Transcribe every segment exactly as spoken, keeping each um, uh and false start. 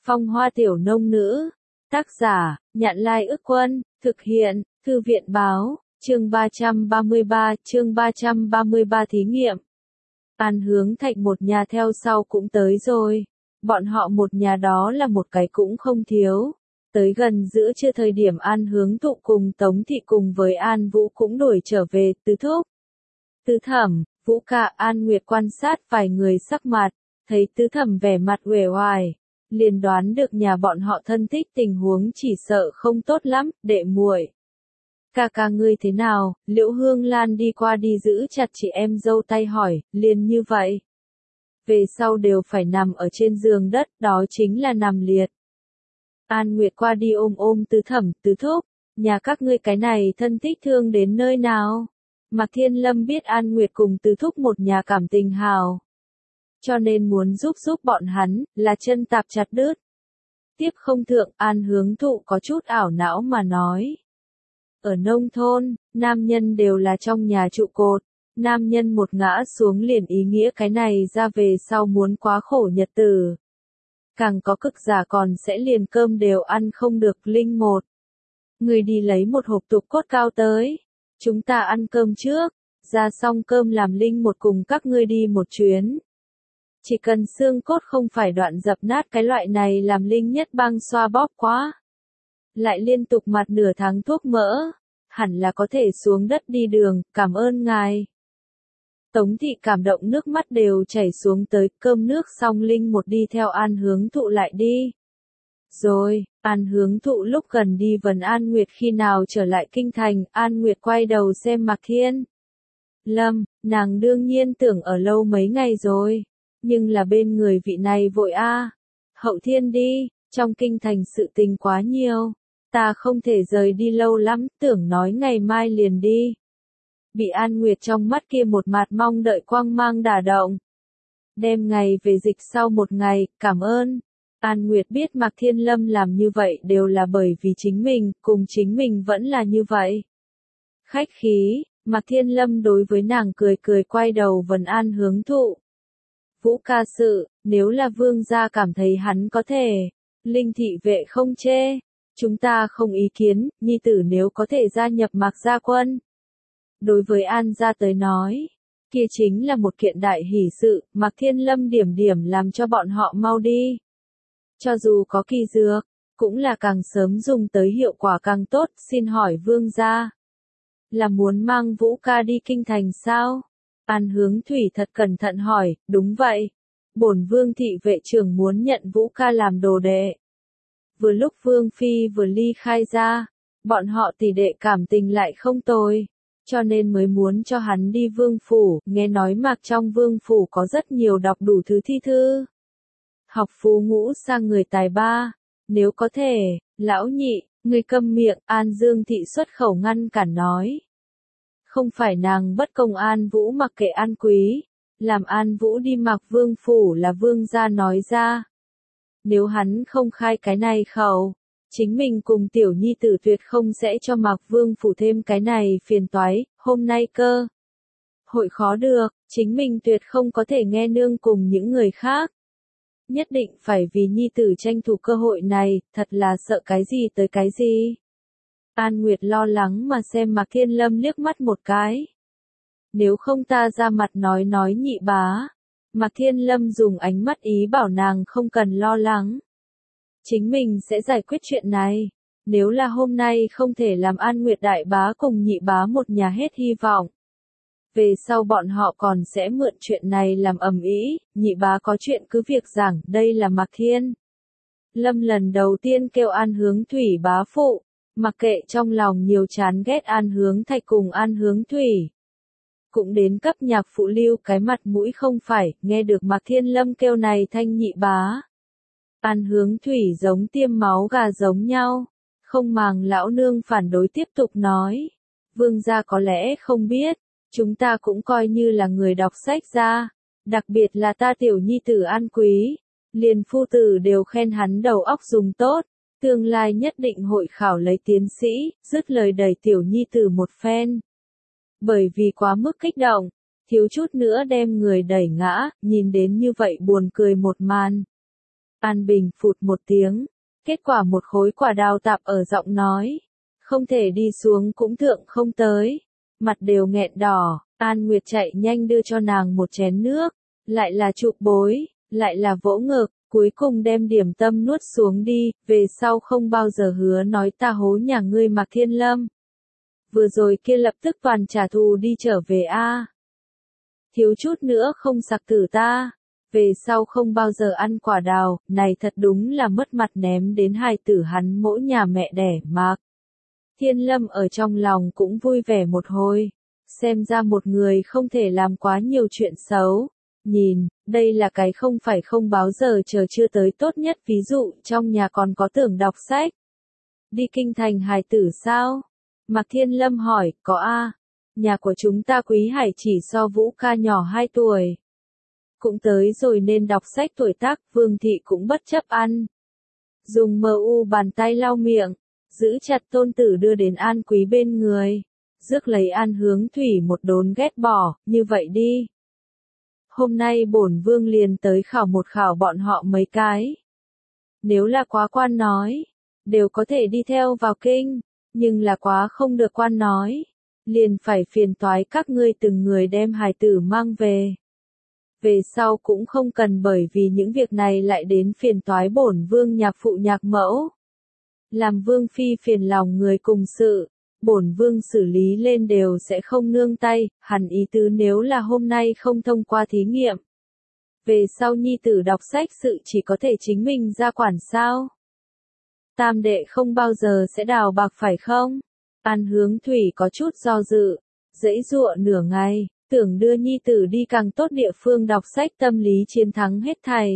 Phong hoa tiểu nông nữ. Tác giả, Nhạn Lai Ức Quân, thực hiện, Thư viện Báo, chương ba trăm ba mươi ba, chương ba trăm ba mươi ba thí nghiệm. An Hướng Thạch một nhà theo sau cũng tới rồi. Bọn họ một nhà đó là một cái cũng không thiếu. Tới gần giữa trưa thời điểm An Hướng Thụ cùng Tống Thị cùng với An Vũ cũng đuổi trở về, Tứ Thúc. Tứ Thẩm, Vũ Ca, An Nguyệt quan sát vài người sắc mặt, thấy Tứ Thẩm vẻ mặt uể oải, liền đoán được nhà bọn họ thân thích tình huống chỉ sợ không tốt lắm, đệ muội. Ca ca ngươi thế nào? Liễu Hương Lan đi qua đi giữ chặt chị em dâu tay hỏi, liền như vậy. Về sau đều phải nằm ở trên giường đất, đó chính là nằm liệt. An Nguyệt qua đi ôm ôm Tứ Thẩm, Tứ Thúc, nhà các ngươi cái này thân thích thương đến nơi nào? Mạc Thiên Lâm biết An Nguyệt cùng Tứ Thúc một nhà cảm tình hào, cho nên muốn giúp giúp bọn hắn, là chân tạp chặt đứt. Tiếp không thượng, An Hướng Thụ có chút ảo não mà nói. Ở nông thôn, nam nhân đều là trong nhà trụ cột, nam nhân một ngã xuống liền ý nghĩa cái này ra về sau muốn quá khổ nhật tử. Càng có cực giả còn sẽ liền cơm đều ăn không được. Linh một, người đi lấy một hộp tục cốt cao tới, chúng ta ăn cơm trước, ra xong cơm làm Linh một cùng các ngươi đi một chuyến. Chỉ cần xương cốt không phải đoạn dập nát cái loại này làm Linh nhất băng xoa bóp quá. Lại liên tục mặt nửa tháng thuốc mỡ, hẳn là có thể xuống đất đi đường, cảm ơn ngài. Tống Thị cảm động nước mắt đều chảy xuống tới, cơm nước xong Linh một đi theo An Hướng Thụ lại đi. Rồi, An Hướng Thụ lúc gần đi vấn An Nguyệt khi nào trở lại kinh thành, An Nguyệt quay đầu xem Mạc Thiên Lâm, nàng đương nhiên tưởng ở lâu mấy ngày rồi, nhưng là bên người vị này vội a. À. Hậu thiên đi, trong kinh thành sự tình quá nhiều, ta không thể rời đi lâu lắm, tưởng nói ngày mai liền đi. Bị An Nguyệt trong mắt kia một mặt mong đợi quang mang đả động. Đêm ngày về dịch sau một ngày, cảm ơn. An Nguyệt biết Mạc Thiên Lâm làm như vậy đều là bởi vì chính mình, cùng chính mình vẫn là như vậy. Khách khí, Mạc Thiên Lâm đối với nàng cười cười quay đầu vấn An Hướng Thụ. Vũ ca sự, nếu là vương gia cảm thấy hắn có thể, Linh thị vệ không chê, chúng ta không ý kiến, nhi tử nếu có thể gia nhập Mạc gia quân. Đối với An gia tới nói, kia chính là một kiện đại hỷ sự, Mạc Thiên Lâm điểm điểm làm cho bọn họ mau đi. Cho dù có kỳ dược, cũng là càng sớm dùng tới hiệu quả càng tốt, xin hỏi vương gia. Là muốn mang Vũ ca đi kinh thành sao? An Hướng Thủy thật cẩn thận hỏi, đúng vậy. Bổn vương thị vệ trưởng muốn nhận Vũ ca làm đồ đệ. Vừa lúc vương phi vừa ly khai ra, bọn họ tỷ đệ cảm tình lại không tồi, cho nên mới muốn cho hắn đi vương phủ, nghe nói Mạc trong vương phủ có rất nhiều đọc đủ thứ thi thư. Học phú ngũ sang người tài ba, nếu có thể, lão nhị, người câm miệng, An Dương thị xuất khẩu ngăn cản nói. Không phải nàng bất công An Vũ mặc kệ An Quý, làm An Vũ đi Mạc vương phủ là vương gia nói ra. Nếu hắn không khai cái này khẩu, chính mình cùng tiểu nhi tử tuyệt không sẽ cho Mạc vương phủ thêm cái này phiền toái, hôm nay cơ. Hội khó được, chính mình tuyệt không có thể nghe nương cùng những người khác. Nhất định phải vì nhi tử tranh thủ cơ hội này, thật là sợ cái gì tới cái gì. An Nguyệt lo lắng mà xem Mạc Thiên Lâm liếc mắt một cái. Nếu không ta ra mặt nói nói nhị bá. Mạc Thiên Lâm dùng ánh mắt ý bảo nàng không cần lo lắng. Chính mình sẽ giải quyết chuyện này. Nếu là hôm nay không thể làm An Nguyệt đại bá cùng nhị bá một nhà hết hy vọng. Về sau bọn họ còn sẽ mượn chuyện này làm ầm ĩ, nhị bá có chuyện cứ việc giảng, đây là Mạc Thiên Lâm lần đầu tiên kêu An Hướng Thủy bá phụ, mặc kệ trong lòng nhiều chán ghét An Hướng Thạch cùng An Hướng Thủy. Cũng đến cấp nhạc phụ lưu cái mặt mũi không phải, nghe được Mạc Thiên Lâm kêu này thanh nhị bá. An Hướng Thủy giống tiêm máu gà giống nhau, không màng lão nương phản đối tiếp tục nói. Vương gia có lẽ không biết, chúng ta cũng coi như là người đọc sách ra, đặc biệt là ta tiểu nhi tử An Quý, liền phu tử đều khen hắn đầu óc dùng tốt, tương lai nhất định hội khảo lấy tiến sĩ, dứt lời đẩy tiểu nhi tử một phen. Bởi vì quá mức kích động, thiếu chút nữa đem người đẩy ngã, nhìn đến như vậy buồn cười một màn. An Bình phụt một tiếng, kết quả một khối quả đào tạp ở giọng nói. Không thể đi xuống cũng thượng không tới. Mặt đều nghẹn đỏ, An Nguyệt chạy nhanh đưa cho nàng một chén nước. Lại là chụp bối, lại là vỗ ngực, cuối cùng đem điểm tâm nuốt xuống đi, về sau không bao giờ hứa nói ta hố nhà ngươi Mạc Thiên Lâm. Vừa rồi kia lập tức toàn trả thù đi trở về a. Thiếu chút nữa không sặc tử ta. Về sau không bao giờ ăn quả đào, này thật đúng là mất mặt ném đến hài tử hắn mỗi nhà mẹ đẻ Mạc Thiên Lâm ở trong lòng cũng vui vẻ một hồi. Xem ra một người không thể làm quá nhiều chuyện xấu. Nhìn, đây là cái không phải không báo giờ chờ chưa tới tốt nhất, ví dụ trong nhà còn có tưởng đọc sách. Đi kinh thành hài tử sao? Mạc Thiên Lâm hỏi, có a. Nhà của chúng ta Quý Hải chỉ so Vũ ca nhỏ hai tuổi. Cũng tới rồi nên đọc sách tuổi tác, Vương thị cũng bất chấp ăn. Dùng mờ u bàn tay lau miệng, giữ chặt tôn tử đưa đến An Quý bên người. Rước lấy An Hướng Thủy một đốn ghét bỏ, như vậy đi. Hôm nay bổn vương liền tới khảo một khảo bọn họ mấy cái. Nếu là quá quan nói, đều có thể đi theo vào kinh, nhưng là quá không được quan nói, liền phải phiền toái các ngươi từng người đem hài tử mang về. Về sau cũng không cần bởi vì những việc này lại đến phiền toái bổn vương nhạc phụ nhạc mẫu. Làm vương phi phiền lòng người cùng sự, bổn vương xử lý lên đều sẽ không nương tay, hẳn ý tứ nếu là hôm nay không thông qua thí nghiệm. Về sau nhi tử đọc sách sự chỉ có thể chính mình ra quản sao. Tam đệ không bao giờ sẽ đào bạc phải không? An Hướng Thủy có chút do dự, dãy dụa nửa ngày, tưởng đưa nhi tử đi càng tốt địa phương đọc sách tâm lý chiến thắng hết thảy.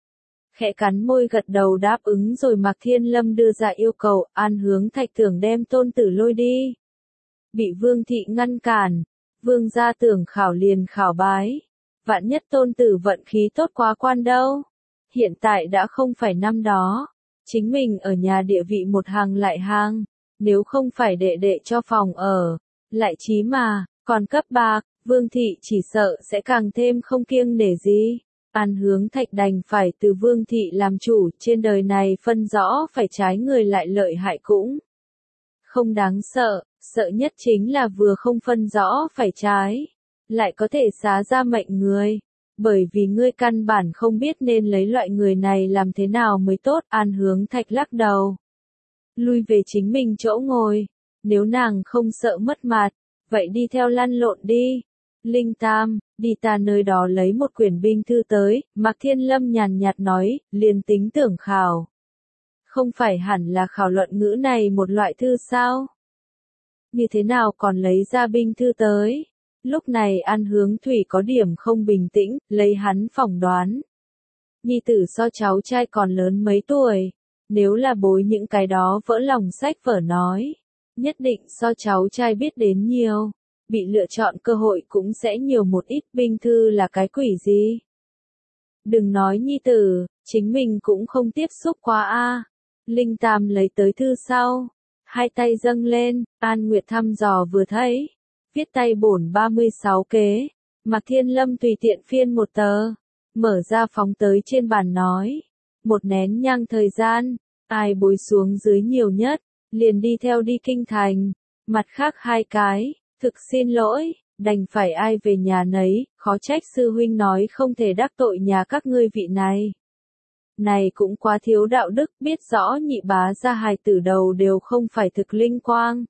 Khẽ cắn môi gật đầu đáp ứng rồi Mạc Thiên Lâm đưa ra yêu cầu, An Hướng Thạch tưởng đem tôn tử lôi đi. Bị Vương thị ngăn cản, Vương gia tưởng khảo liền khảo bái. Vạn nhất tôn tử vận khí tốt quá quan đâu. Hiện tại đã không phải năm đó. Chính mình ở nhà địa vị một hàng lại hàng. Nếu không phải đệ đệ cho phòng ở, lại chí mà, còn cấp bạc, Vương thị chỉ sợ sẽ càng thêm không kiêng nể gì. An Hướng Thạch đành phải từ Vương thị làm chủ, trên đời này phân rõ phải trái người lại lợi hại cũng không đáng sợ, sợ nhất chính là vừa không phân rõ phải trái, lại có thể xá ra mệnh người, bởi vì ngươi căn bản không biết nên lấy loại người này làm thế nào mới tốt. An Hướng Thạch lắc đầu, lui về chính mình chỗ ngồi, nếu nàng không sợ mất mặt, vậy đi theo lăn lộn đi. Linh Tam, đi ta nơi đó lấy một quyển binh thư tới, Mạc Thiên Lâm nhàn nhạt nói, liền tính tưởng khảo. Không phải hẳn là khảo luận ngữ này một loại thư sao? Như thế nào còn lấy ra binh thư tới? Lúc này An Hướng Thủy có điểm không bình tĩnh, lấy hắn phỏng đoán. Nhi tử so cháu trai còn lớn mấy tuổi, nếu là bối những cái đó vỡ lòng sách vở nói, nhất định so cháu trai biết đến nhiều. Bị lựa chọn cơ hội cũng sẽ nhiều một ít. Binh thư là cái quỷ gì? Đừng nói nhi tử, chính mình cũng không tiếp xúc qua a. Linh Tam lấy tới thư sau, hai tay dâng lên, An Nguyệt thăm dò vừa thấy, viết tay bổn ba mươi sáu kế, Mạc Thiên Lâm tùy tiện phiên một tờ, mở ra phóng tới trên bàn nói, một nén nhang thời gian, ai bối xuống dưới nhiều nhất, liền đi theo đi kinh thành, mặt khác hai cái. Thực xin lỗi, đành phải ai về nhà nấy, khó trách sư huynh nói không thể đắc tội nhà các ngươi vị này. Này cũng quá thiếu đạo đức, biết rõ nhị bá ra hài tử đầu đều không phải thực linh quang.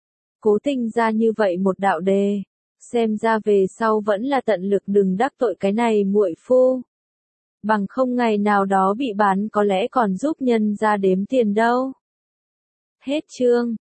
Cố tình ra như vậy một đạo đề, xem ra về sau vẫn là tận lực đừng đắc tội cái này muội phu. Bằng không ngày nào đó bị bán có lẽ còn giúp nhân ra đếm tiền đâu. Hết chương.